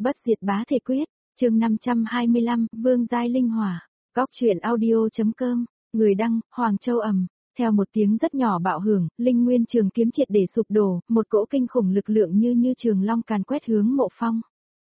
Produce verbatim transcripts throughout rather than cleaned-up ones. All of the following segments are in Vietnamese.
Bất diệt bá thể quyết, chương năm trăm hai mươi lăm, Vương giai linh hỏa. Góc truyện audio.com, người đăng, Hoàng Châu ầm. Theo một tiếng rất nhỏ bạo hưởng, linh nguyên trường kiếm triệt để sụp đổ, một cỗ kinh khủng lực lượng như như trường long càn quét hướng Mộ Phong.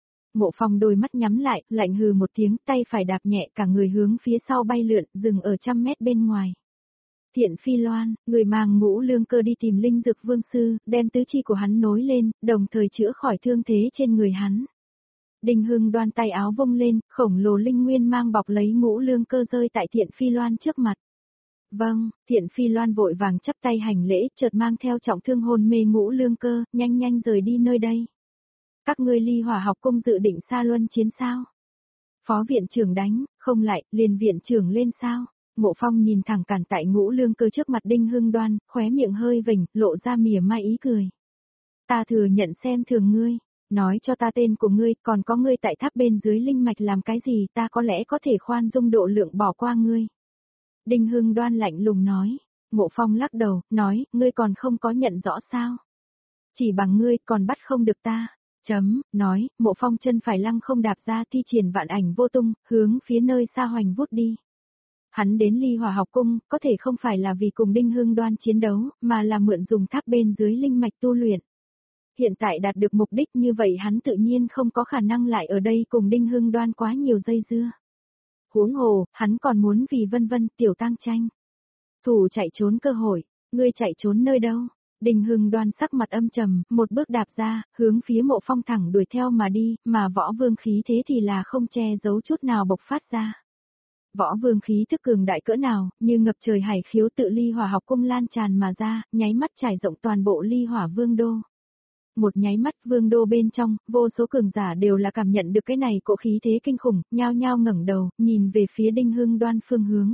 Mộ Phong đôi mắt nhắm lại, lạnh hừ một tiếng, tay phải đạp nhẹ cả người hướng phía sau bay lượn, dừng ở trăm mét bên ngoài. Thiện Phi Loan, người mang Ngũ Lương Cơ đi tìm Linh Dược Vương sư, đem tứ chi của hắn nối lên, đồng thời chữa khỏi thương thế trên người hắn. Đinh Hưng Đoan tay áo vung lên, khổng lồ linh nguyên mang bọc lấy Ngũ Lương Cơ rơi tại Thiện Phi Loan trước mặt. Vâng, Thiện Phi Loan vội vàng chắp tay hành lễ, chợt mang theo trọng thương hôn mê Ngũ Lương Cơ, nhanh nhanh rời đi nơi đây. Các ngươi Ly Hỏa học cung dự định xa luân chiến sao? Phó viện trưởng đánh, không lại, liền viện trưởng lên sao? Mộ Phong nhìn thẳng cản tại Ngũ Lương Cơ trước mặt Đinh Hưng Đoan, khóe miệng hơi vểnh, lộ ra mỉa mai ý cười. Ta thừa nhận xem thường ngươi, nói cho ta tên của ngươi, còn có ngươi tại tháp bên dưới linh mạch làm cái gì, ta có lẽ có thể khoan dung độ lượng bỏ qua ngươi. Đinh Hưng Đoan lạnh lùng nói. Mộ Phong lắc đầu, nói, ngươi còn không có nhận rõ sao? Chỉ bằng ngươi còn bắt không được ta. Chấm, nói, Mộ Phong chân phải lăng không đạp ra thi triển vạn ảnh vô tung, hướng phía nơi xa hoành vút đi. Hắn đến Ly Hỏa học cung, có thể không phải là vì cùng Đinh Hưng Đoan chiến đấu, mà là mượn dùng tháp bên dưới linh mạch tu luyện. Hiện tại đạt được mục đích như vậy hắn tự nhiên không có khả năng lại ở đây cùng Đinh Hưng Đoan quá nhiều dây dưa. Huống hồ, hắn còn muốn vì Vân Vân tiểu tang tranh. Thủ chạy trốn cơ hội, ngươi chạy trốn nơi đâu? Đinh Hưng Đoan sắc mặt âm trầm, một bước đạp ra, hướng phía Mộ Phong thẳng đuổi theo mà đi, mà võ vương khí thế thì là không che giấu chút nào bộc phát ra. Võ vương khí thức cường đại cỡ nào, như ngập trời hải khiếu tự Ly Hỏa học cung lan tràn mà ra, nháy mắt trải rộng toàn bộ Ly Hỏa vương đô. Một nháy mắt vương đô bên trong, vô số cường giả đều là cảm nhận được cái này cỗ khí thế kinh khủng, nhao nhao ngẩng đầu, nhìn về phía Đinh Hưng Đoan phương hướng.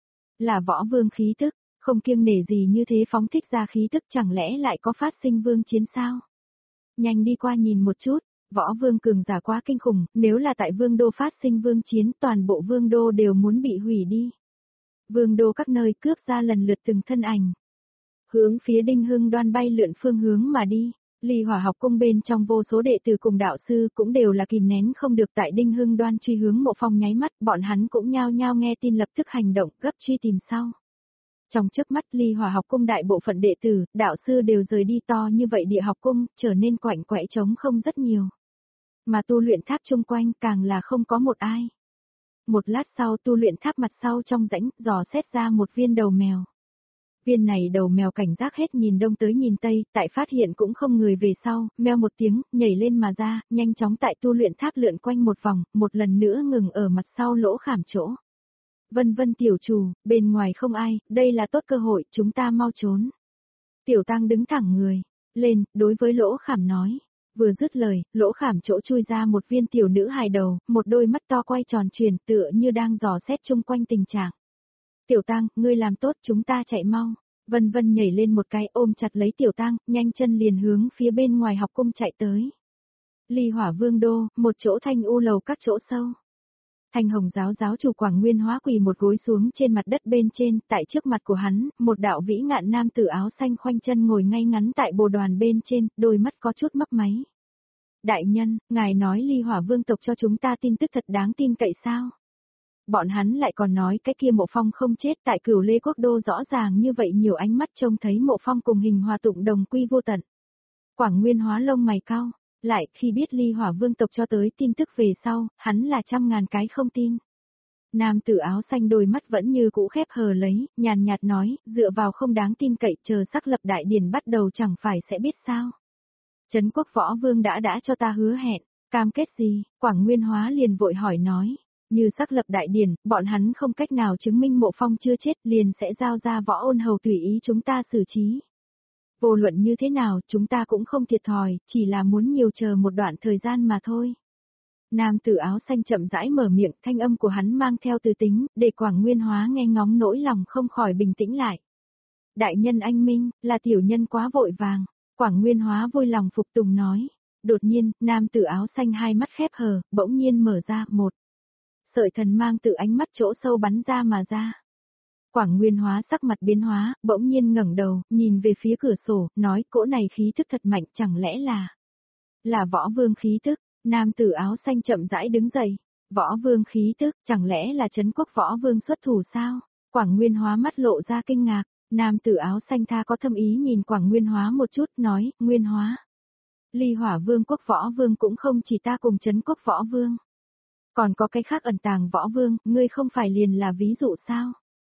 Là võ vương khí tức, không kiêng nể gì như thế phóng thích ra khí tức, chẳng lẽ lại có phát sinh vương chiến sao? Nhanh đi qua nhìn một chút, võ vương cường giả quá kinh khủng, nếu là tại vương đô phát sinh vương chiến, toàn bộ vương đô đều muốn bị hủy đi. Vương đô các nơi cướp ra lần lượt từng thân ảnh. Hướng phía Đinh Hưng Đoan bay lượn phương hướng mà đi. Ly Hỏa học cung bên trong vô số đệ tử cùng đạo sư cũng đều là kìm nén không được tại Đinh Hưng Đoan truy hướng Mộ Phong nháy mắt, bọn hắn cũng nhao nhao nghe tin lập tức hành động, gấp truy tìm sau. Trong trước mắt Ly Hỏa học cung đại bộ phận đệ tử, đạo sư đều rời đi, to như vậy địa học cung, trở nên quạnh quẽ trống không rất nhiều. Mà tu luyện tháp chung quanh càng là không có một ai. Một lát sau tu luyện tháp mặt sau trong rãnh, dò xét ra một viên đầu mèo. Viên này đầu mèo cảnh giác hết nhìn đông tới nhìn tây, tại phát hiện cũng không người về sau, meo một tiếng, nhảy lên mà ra, nhanh chóng tại tu luyện tháp lượn quanh một vòng, một lần nữa ngừng ở mặt sau lỗ khảm chỗ. Vân Vân tiểu chủ, bên ngoài không ai, đây là tốt cơ hội, chúng ta mau trốn. Tiểu Tăng đứng thẳng người, lên, đối với lỗ khảm nói. Vừa dứt lời, lỗ khảm chỗ chui ra một viên tiểu nữ hài đầu, một đôi mắt to quay tròn chuyển tựa như đang dò xét chung quanh tình trạng. Tiểu Tăng, ngươi làm tốt, chúng ta chạy mau. Vân Vân nhảy lên một cái ôm chặt lấy Tiểu Tăng, nhanh chân liền hướng phía bên ngoài học cung chạy tới. Ly Hỏa vương đô, một chỗ thanh u lầu các chỗ sâu. Thanh Hồng giáo giáo chủ Quảng Nguyên Hóa quỳ một gối xuống trên mặt đất bên trên, tại trước mặt của hắn, một đạo vĩ ngạn nam tử áo xanh khoanh chân ngồi ngay ngắn tại bồ đoàn bên trên, đôi mắt có chút mấp máy. Đại nhân, ngài nói Ly Hỏa vương tộc cho chúng ta tin tức thật đáng tin cậy sao? Bọn hắn lại còn nói cái kia Mộ Phong không chết, tại Cửu Lê quốc đô rõ ràng như vậy nhiều ánh mắt trông thấy Mộ Phong cùng Hình Hòa tụng đồng quy vô tận. Quảng Nguyên Hóa lông mày cau, lại khi biết Ly Hỏa vương tộc cho tới tin tức về sau, hắn là trăm ngàn cái không tin. Nam tử áo xanh đôi mắt vẫn như cũ khép hờ lấy, nhàn nhạt nói, dựa vào không đáng tin cậy, chờ sắc lập đại điển bắt đầu chẳng phải sẽ biết sao. Trấn quốc võ vương đã đã cho ta hứa hẹn, cam kết gì? Quảng Nguyên Hóa liền vội hỏi nói. Như xác lập đại điển, bọn hắn không cách nào chứng minh Mộ Phong chưa chết, liền sẽ giao ra võ ôn hầu tùy ý chúng ta xử trí. Vô luận như thế nào, chúng ta cũng không thiệt thòi, chỉ là muốn nhiều chờ một đoạn thời gian mà thôi. Nam tử áo xanh chậm rãi mở miệng, thanh âm của hắn mang theo từ tính, để Quảng Nguyên Hóa nghe ngóng nỗi lòng không khỏi bình tĩnh lại. Đại nhân anh minh, là tiểu nhân quá vội vàng. Quảng Nguyên Hóa vui lòng phục tùng nói. Đột nhiên, nam tử áo xanh hai mắt khép hờ, bỗng nhiên mở ra, một. Sợi thần mang từ ánh mắt chỗ sâu bắn ra mà ra. Quảng Nguyên Hóa sắc mặt biến hóa, bỗng nhiên ngẩng đầu, nhìn về phía cửa sổ, nói cỗ này khí thức thật mạnh, chẳng lẽ là... Là võ vương khí tức, Nam tử áo xanh chậm rãi đứng dậy. Võ vương khí tức, chẳng lẽ là Trấn Quốc võ vương xuất thủ sao? Quảng Nguyên Hóa mắt lộ ra kinh ngạc. Nam tử áo xanh tha có thâm ý nhìn Quảng Nguyên Hóa một chút, nói, Nguyên Hóa. Ly Hỏa Vương quốc võ vương cũng không chỉ ta cùng Trấn Quốc võ vương. Còn có cái khác ẩn tàng võ vương, ngươi không phải liền là ví dụ sao?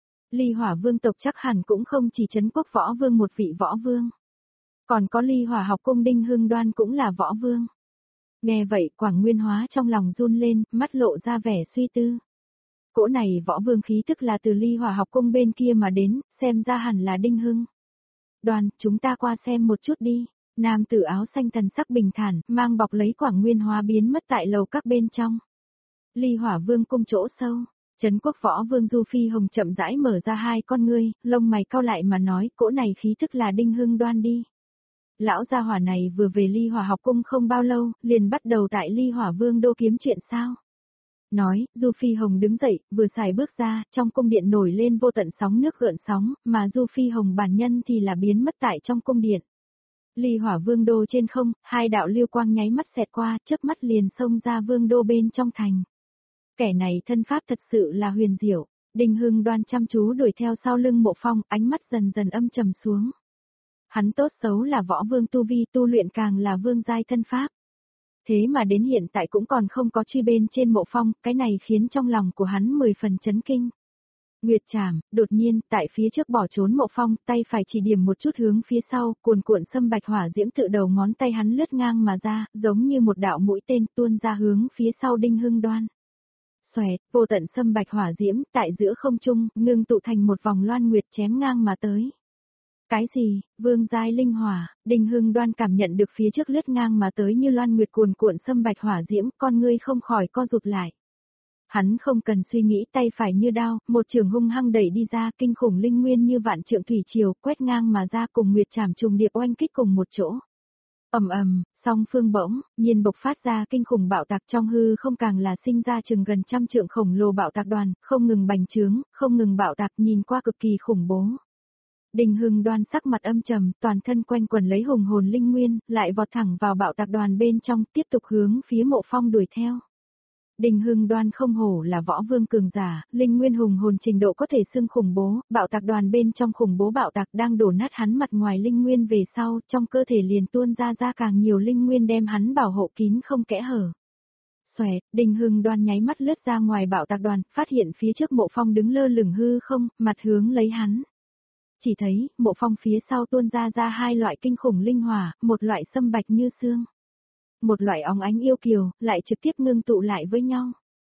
Ly Hỏa Vương tộc chắc hẳn cũng không chỉ Trấn Quốc võ vương một vị võ vương. Còn có Ly Hỏa học cung Đinh Hưng Đoan cũng là võ vương. Nghe vậy Quảng Nguyên Hóa trong lòng run lên, mắt lộ ra vẻ suy tư. Cỗ này võ vương khí tức là từ Ly Hỏa học cung bên kia mà đến, xem ra hẳn là Đinh Hưng. Đoàn, chúng ta qua xem một chút đi. Nam tử áo xanh thần sắc bình thản, mang bọc lấy Quảng Nguyên Hóa biến mất tại lầu các bên trong. Ly Hỏa Vương cung chỗ sâu, Trấn Quốc võ vương Du Phi Hồng chậm rãi mở ra hai con ngươi, lông mày cau lại mà nói, cỗ này khí tức là Đinh Hưng Đoan đi. Lão gia hỏa này vừa về Ly Hỏa học cung không bao lâu, liền bắt đầu tại Ly Hỏa Vương đô kiếm chuyện sao? Nói, Du Phi Hồng đứng dậy, vừa xài bước ra, trong cung điện nổi lên vô tận sóng nước gợn sóng, mà Du Phi Hồng bản nhân thì là biến mất tại trong cung điện. Ly Hỏa Vương đô trên không, hai đạo lưu quang nháy mắt xẹt qua, chớp mắt liền xông ra vương đô bên trong thành. Kẻ này thân pháp thật sự là huyền diệu. Đinh Hưng Đoan chăm chú đuổi theo sau lưng Mộ Phong, ánh mắt dần dần âm trầm xuống. Hắn tốt xấu là võ vương tu vi, tu luyện càng là vương giai thân pháp. Thế mà đến hiện tại cũng còn không có truy bên trên Mộ Phong, cái này khiến trong lòng của hắn mười phần chấn kinh. Nguyệt Trảm, đột nhiên, tại phía trước bỏ trốn Mộ Phong, tay phải chỉ điểm một chút hướng phía sau, cuồn cuộn sâm bạch hỏa diễm tự đầu ngón tay hắn lướt ngang mà ra, giống như một đạo mũi tên tuôn ra hướng phía sau Đinh Hưng Đoan. Xoẹt, vô tận sâm bạch hỏa diễm, tại giữa không trung, ngưng tụ thành một vòng loan nguyệt chém ngang mà tới. Cái gì, vương giai linh hỏa, Đinh Hưng Đoan cảm nhận được phía trước lướt ngang mà tới như loan nguyệt cuồn cuộn sâm bạch hỏa diễm, con ngươi không khỏi co rụt lại. Hắn không cần suy nghĩ, tay phải như đao, một trường hung hăng đẩy đi ra, kinh khủng linh nguyên như vạn trượng thủy triều, quét ngang mà ra cùng nguyệt trảm trùng điệp oanh kích cùng một chỗ. Ầm ầm, song phương bỗng nhiên bộc phát ra kinh khủng bạo tạc, trong hư không càng là sinh ra chừng gần trăm trượng khổng lồ bạo tạc đoàn, không ngừng bành trướng, không ngừng bạo tạc, nhìn qua cực kỳ khủng bố. Đinh Hưng Đoan sắc mặt âm trầm, toàn thân quanh quần lấy hùng hồn linh nguyên, lại vọt thẳng vào bạo tạc đoàn bên trong, tiếp tục hướng phía Mộ Phong đuổi theo. Đinh Hưng Đoan không hổ là võ vương cường giả, linh nguyên hùng hồn trình độ có thể xưng khủng bố, bạo tạc đoàn bên trong khủng bố bạo tạc đang đổ nát hắn mặt ngoài linh nguyên về sau, trong cơ thể liền tuôn ra ra càng nhiều linh nguyên đem hắn bảo hộ kín không kẽ hở. Xoẹt, Đinh Hưng Đoan nháy mắt lướt ra ngoài bạo tạc đoàn, phát hiện phía trước Mộ Phong đứng lơ lửng hư không, mặt hướng lấy hắn. Chỉ thấy, Mộ Phong phía sau tuôn ra ra hai loại kinh khủng linh hỏa, một loại sâm bạch như xương. Một loại óng ánh yêu kiều, lại trực tiếp ngưng tụ lại với nhau.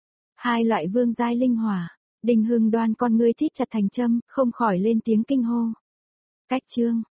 Hai loại vương giai linh hỏa, Đinh Hưng Đoan con ngươi thít chặt thành châm, không khỏi lên tiếng kinh hô. Cách chương